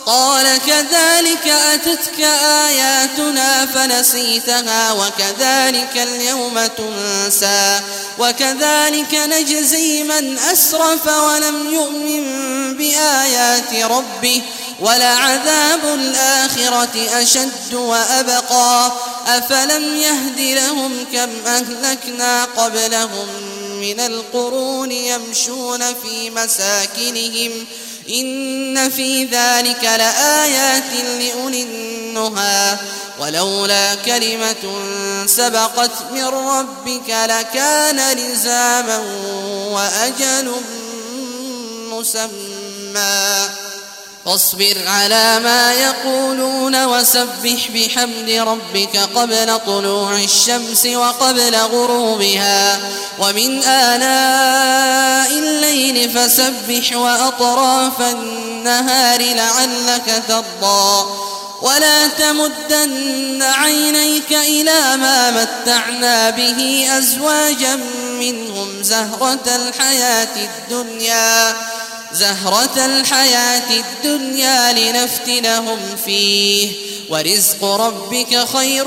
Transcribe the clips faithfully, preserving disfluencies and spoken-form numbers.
قال كذلك أتتك آياتنا فنسيتها وكذلك اليوم تنسى وكذلك نجزي من أسرف ولم يؤمن بآيات ربه ولعذاب الآخرة أشد وأبقى أفلم يهد لهم كم أهلكنا قبلهم من القرون يمشون في مساكنهم إن في ذلك لآيات لأولي النهى ولولا كلمة سبقت من ربك لكان لزاما وأجل مسمى فاصبر على ما يقولون وسبح بحمد ربك قبل طلوع الشمس وقبل غروبها ومن آناء الليل فسبح وأطراف النهار لعلك ترضى ولا تمدن عينيك إلى ما متعنا به أزواجا منهم زهرة الحياة الدنيا زهرة الحياة الدنيا لنفتنهم فيه ورزق ربك خير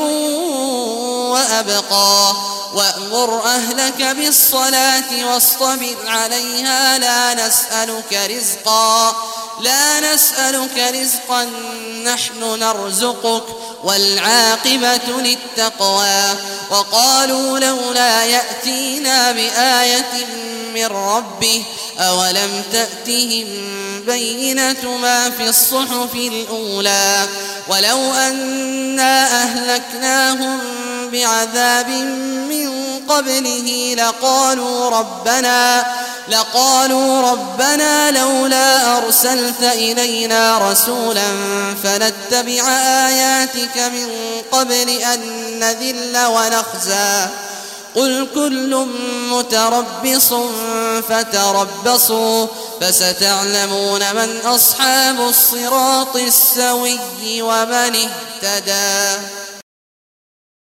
وأبقى وأمر أهلك بالصلاة واصطبر عليها لا نسألك رزقا لا نسألك رزقا نحن نرزقك والعاقبة للتقوى وقالوا لولا يأتينا بآية من ربه أولم تأتهم بينة ما في الصحف الأولى ولو أنا أهلكناهم بعذاب من قبله لقالوا ربنا لقالوا ربنا لولا أرسلت إلينا رسولا فنتبع آياتك من قبل أن نذل ونخزى قل كل متربص فتربصوا فستعلمون من أصحاب الصراط السوي ومن اهتدى.